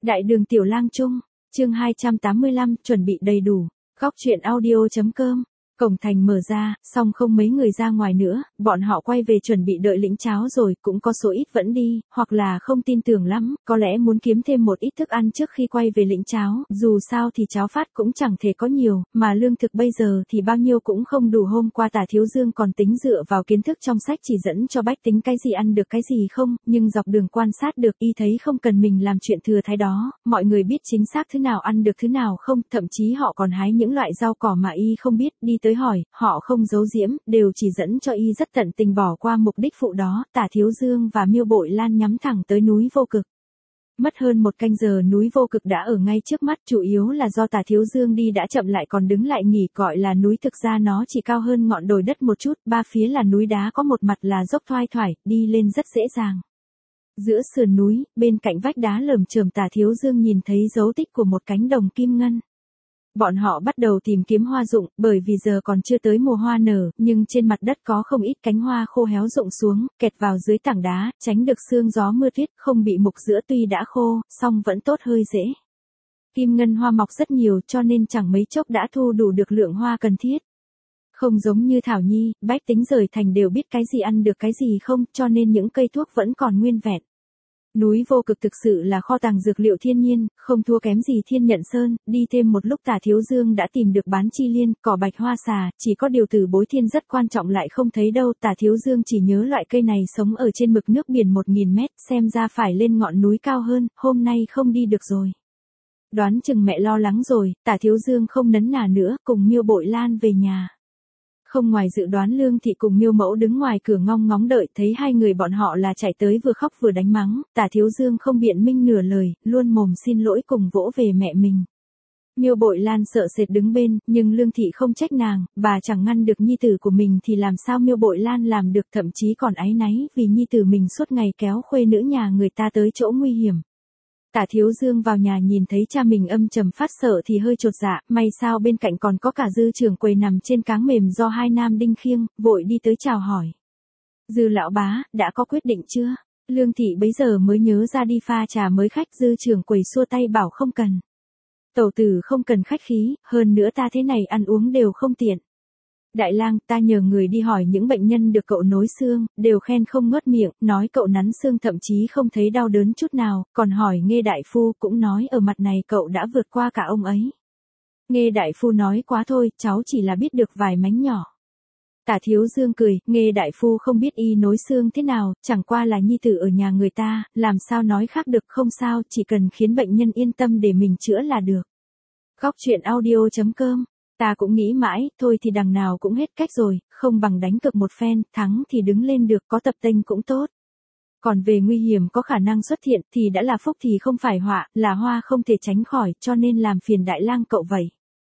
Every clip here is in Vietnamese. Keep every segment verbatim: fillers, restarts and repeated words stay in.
Đại đường Tiểu Lang Trung, chương hai trăm tám mươi lăm, chuẩn bị đầy đủ. Góc truyện audio.com. Cổng thành mở ra, xong không mấy người ra ngoài nữa, bọn họ quay về chuẩn bị đợi lĩnh cháo rồi, cũng có số ít vẫn đi, hoặc là không tin tưởng lắm, có lẽ muốn kiếm thêm một ít thức ăn trước khi quay về lĩnh cháo, dù sao thì cháo phát cũng chẳng thể có nhiều, mà lương thực bây giờ thì bao nhiêu cũng không đủ. Hôm qua Tả Thiếu Dương còn tính dựa vào kiến thức trong sách chỉ dẫn cho bách tính cái gì ăn được cái gì không, nhưng dọc đường quan sát được y thấy không cần mình làm chuyện thừa thái đó, mọi người biết chính xác thứ nào ăn được thứ nào không, thậm chí họ còn hái những loại rau cỏ mà y không biết, đi tới hỏi, họ không giấu giếm, đều chỉ dẫn cho y rất tận tình bỏ qua mục đích phụ đó. Tả Thiếu Dương và Miêu Bội Lan nhắm thẳng tới núi Vô Cực. Mất hơn một canh giờ núi Vô Cực đã ở ngay trước mắt, chủ yếu là do Tả Thiếu Dương đi đã chậm lại còn đứng lại nghỉ. Gọi là núi thực ra nó chỉ cao hơn ngọn đồi đất một chút, ba phía là núi đá, có một mặt là dốc thoai thoải, đi lên rất dễ dàng. Giữa sườn núi, bên cạnh vách đá lởm chởm, Tả Thiếu Dương nhìn thấy dấu tích của một cánh đồng kim ngân. Bọn họ bắt đầu tìm kiếm hoa rụng, bởi vì giờ còn chưa tới mùa hoa nở, nhưng trên mặt đất có không ít cánh hoa khô héo rụng xuống, kẹt vào dưới tảng đá, tránh được sương gió mưa tuyết, không bị mục giữa tuy đã khô, song vẫn tốt hơi dễ. Kim ngân hoa mọc rất nhiều cho nên chẳng mấy chốc đã thu đủ được lượng hoa cần thiết. Không giống như Thảo Nhi, bách tính rời thành đều biết cái gì ăn được cái gì không, cho nên những cây thuốc vẫn còn nguyên vẹn. Núi Vô Cực thực sự là kho tàng dược liệu thiên nhiên, không thua kém gì Thiên Nhận Sơn. Đi thêm một lúc Tả Thiếu Dương đã tìm được bán chi liên, cỏ bạch hoa xà, chỉ có điều từ bối thiên rất quan trọng lại không thấy đâu. Tả Thiếu Dương chỉ nhớ loại cây này sống ở trên mực nước biển một nghìn mét, xem ra phải lên ngọn núi cao hơn, hôm nay không đi được rồi. Đoán chừng mẹ lo lắng rồi, Tả Thiếu Dương không nấn nà nữa, cùng Miêu Bội Lan về nhà. Không ngoài dự đoán, Lương Thị cùng Miêu Mẫu đứng ngoài cửa ngong ngóng đợi, thấy hai người bọn họ là chạy tới vừa khóc vừa đánh mắng. Tả Thiếu Dương không biện minh nửa lời, luôn mồm xin lỗi cùng vỗ về mẹ mình. Miêu Bội Lan sợ sệt đứng bên, nhưng Lương Thị không trách nàng, bà chẳng ngăn được nhi tử của mình thì làm sao Miêu Bội Lan làm được, thậm chí còn áy náy vì nhi tử mình suốt ngày kéo khuê nữ nhà người ta tới chỗ nguy hiểm. Tả Thiếu Dương vào nhà nhìn thấy cha mình âm trầm phát sợ thì hơi chột dạ, may sao bên cạnh còn có cả Dư trưởng quầy nằm trên cáng mềm do hai nam đinh khiêng, vội đi tới chào hỏi. Dư lão bá, đã có quyết định chưa? Lương Thị bấy giờ mới nhớ ra đi pha trà mới khách. Dư trưởng quầy xua tay bảo không cần. Tẩu tử không cần khách khí, hơn nữa ta thế này ăn uống đều không tiện. Đại lang, ta nhờ người đi hỏi những bệnh nhân được cậu nối xương, đều khen không ngớt miệng, nói cậu nắn xương thậm chí không thấy đau đớn chút nào, còn hỏi Nghê đại phu cũng nói ở mặt này cậu đã vượt qua cả ông ấy. Nghê đại phu nói quá thôi, cháu chỉ là biết được vài mánh nhỏ. Tả Thiếu Dương cười, Nghê đại phu không biết y nối xương thế nào, chẳng qua là nhi tử ở nhà người ta, làm sao nói khác được. Không sao, chỉ cần khiến bệnh nhân yên tâm để mình chữa là được. Góc truyện audio.com. Ta cũng nghĩ mãi, thôi thì đằng nào cũng hết cách rồi, không bằng đánh cược một phen, thắng thì đứng lên được, có tập tênh cũng tốt. Còn về nguy hiểm có khả năng xuất hiện thì đã là phúc thì không phải họa, là hoa không thể tránh khỏi, cho nên làm phiền đại lang cậu vậy.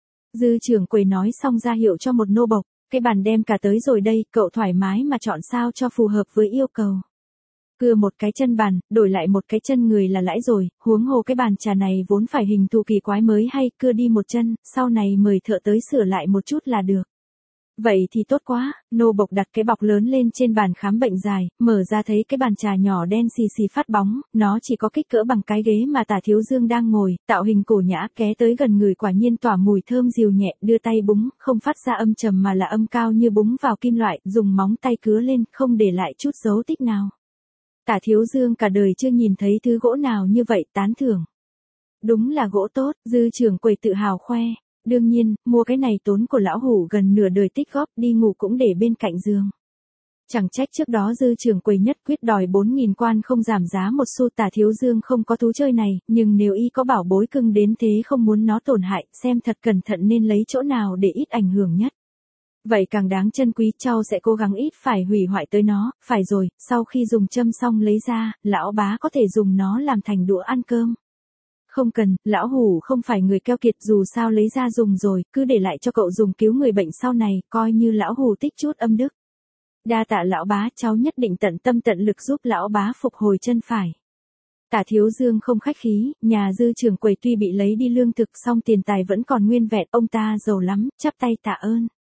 Dư trưởng quầy nói xong ra hiệu cho một nô bộc, cái bàn đem cả tới rồi đây, cậu thoải mái mà chọn sao cho phù hợp với yêu cầu. Cưa một cái chân bàn, đổi lại một cái chân người là lãi rồi, huống hồ cái bàn trà này vốn phải hình thù kỳ quái mới hay, cưa đi một chân, sau này mời thợ tới sửa lại một chút là được. Vậy thì tốt quá, nô bộc đặt cái bọc lớn lên trên bàn khám bệnh dài, mở ra thấy cái bàn trà nhỏ đen xì xì phát bóng, nó chỉ có kích cỡ bằng cái ghế mà Tả Thiếu Dương đang ngồi, tạo hình cổ nhã, ké tới gần người quả nhiên tỏa mùi thơm dịu nhẹ, đưa tay búng, không phát ra âm trầm mà là âm cao như búng vào kim loại, dùng móng tay cứa lên, không để lại chút dấu tích nào. Tả Thiếu Dương cả đời chưa nhìn thấy thứ gỗ nào như vậy, tán thưởng. Đúng là gỗ tốt, Dư trưởng quầy tự hào khoe. Đương nhiên, mua cái này tốn của lão hủ gần nửa đời tích góp, đi ngủ cũng để bên cạnh giường. Chẳng trách trước đó Dư trưởng quầy nhất quyết đòi bốn nghìn quan không giảm giá một xu. Tả Thiếu Dương không có thú chơi này, nhưng nếu y có bảo bối cưng đến thế không muốn nó tổn hại, xem thật cẩn thận nên lấy chỗ nào để ít ảnh hưởng nhất. Vậy càng đáng trân quý, cháu sẽ cố gắng ít phải hủy hoại tới nó. Phải rồi, sau khi dùng châm xong lấy ra, lão bá có thể dùng nó làm thành đũa ăn cơm. Không cần, lão hủ không phải người keo kiệt, dù sao lấy ra dùng rồi, cứ để lại cho cậu dùng cứu người bệnh sau này, coi như lão hủ tích chút âm đức. Đa tạ lão bá, cháu nhất định tận tâm tận lực giúp lão bá phục hồi chân phải. Tả Thiếu Dương không khách khí, nhà Dư trưởng quầy tuy bị lấy đi lương thực song tiền tài vẫn còn nguyên vẹn, ông ta giàu lắm, chắp tay tạ ơn.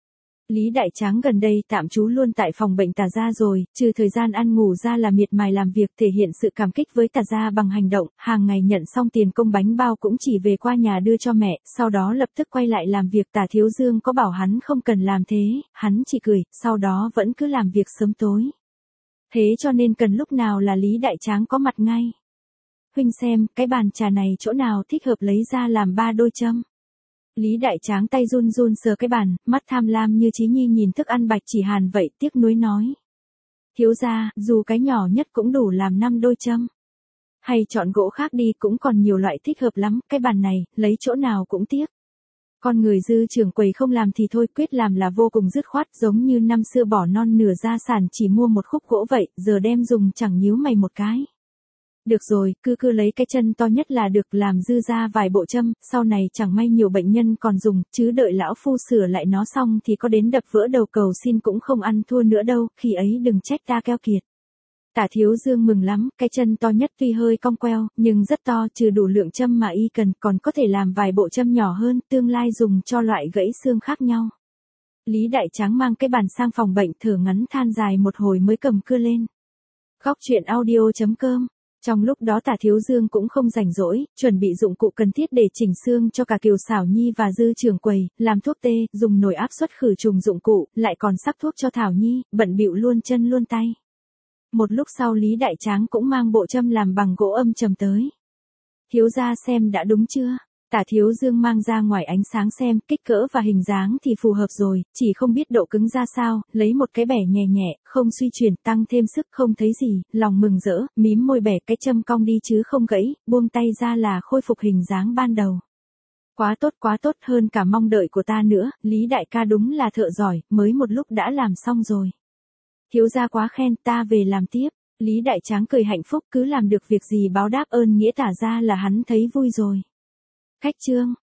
Lý Đại Tráng gần đây tạm trú luôn tại phòng bệnh Tả gia rồi, trừ thời gian ăn ngủ ra là miệt mài làm việc thể hiện sự cảm kích với Tả gia bằng hành động, hàng ngày nhận xong tiền công bánh bao cũng chỉ về qua nhà đưa cho mẹ, sau đó lập tức quay lại làm việc. Tả Thiếu Dương có bảo hắn không cần làm thế, hắn chỉ cười, sau đó vẫn cứ làm việc sớm tối. Thế cho nên cần lúc nào là Lý Đại Tráng có mặt ngay. Huynh xem, cái bàn trà này chỗ nào thích hợp lấy ra làm ba đôi châm. Lý Đại Tráng tay run run sờ cái bàn, mắt tham lam như Chí Nhi nhìn thức ăn Bạch Chỉ Hàn vậy, tiếc nuối nói. Thiếu gia, dù cái nhỏ nhất cũng đủ làm năm đôi châm. Hay chọn gỗ khác đi, cũng còn nhiều loại thích hợp lắm, cái bàn này, lấy chỗ nào cũng tiếc. Con người Dư trưởng quầy không làm thì thôi, quyết làm là vô cùng dứt khoát, giống như năm xưa bỏ non nửa gia sản chỉ mua một khúc gỗ vậy, giờ đem dùng chẳng nhíu mày một cái. Được rồi, cứ cứ lấy cái chân to nhất là được, làm dư ra vài bộ châm, sau này chẳng may nhiều bệnh nhân còn dùng, chứ đợi lão phu sửa lại nó xong thì có đến đập vỡ đầu cầu xin cũng không ăn thua nữa đâu, khi ấy đừng trách ta keo kiệt. Tả Thiếu Dương mừng lắm, cái chân to nhất tuy hơi cong queo, nhưng rất to, trừ đủ lượng châm mà y cần, còn có thể làm vài bộ châm nhỏ hơn, tương lai dùng cho loại gãy xương khác nhau. Lý Đại Tráng mang cái bàn sang phòng bệnh, thở ngắn than dài một hồi mới cầm cưa lên. Góc truyện audio chấm com. Trong lúc đó Tả Thiếu Dương cũng không rảnh rỗi, chuẩn bị dụng cụ cần thiết để chỉnh xương cho cả Kiều Xảo Nhi và Dư trưởng quầy, làm thuốc tê, dùng nồi áp suất khử trùng dụng cụ, lại còn sắc thuốc cho Thảo Nhi, bận bịu luôn chân luôn tay. Một lúc sau Lý Đại Tráng cũng mang bộ châm làm bằng gỗ âm trầm tới. Thiếu gia xem đã đúng chưa? Tả Thiếu Dương mang ra ngoài ánh sáng xem, kích cỡ và hình dáng thì phù hợp rồi, chỉ không biết độ cứng ra sao, lấy một cái bẻ nhẹ nhẹ, không suy chuyển, tăng thêm sức, không thấy gì, lòng mừng rỡ, mím môi bẻ cái châm cong đi chứ không gãy, buông tay ra là khôi phục hình dáng ban đầu. Quá tốt quá tốt, hơn cả mong đợi của ta nữa, Lý đại ca đúng là thợ giỏi, mới một lúc đã làm xong rồi. Thiếu gia quá khen, ta về làm tiếp. Lý Đại Tráng cười hạnh phúc, cứ làm được việc gì báo đáp ơn nghĩa Tả gia là hắn thấy vui rồi. Khách trương.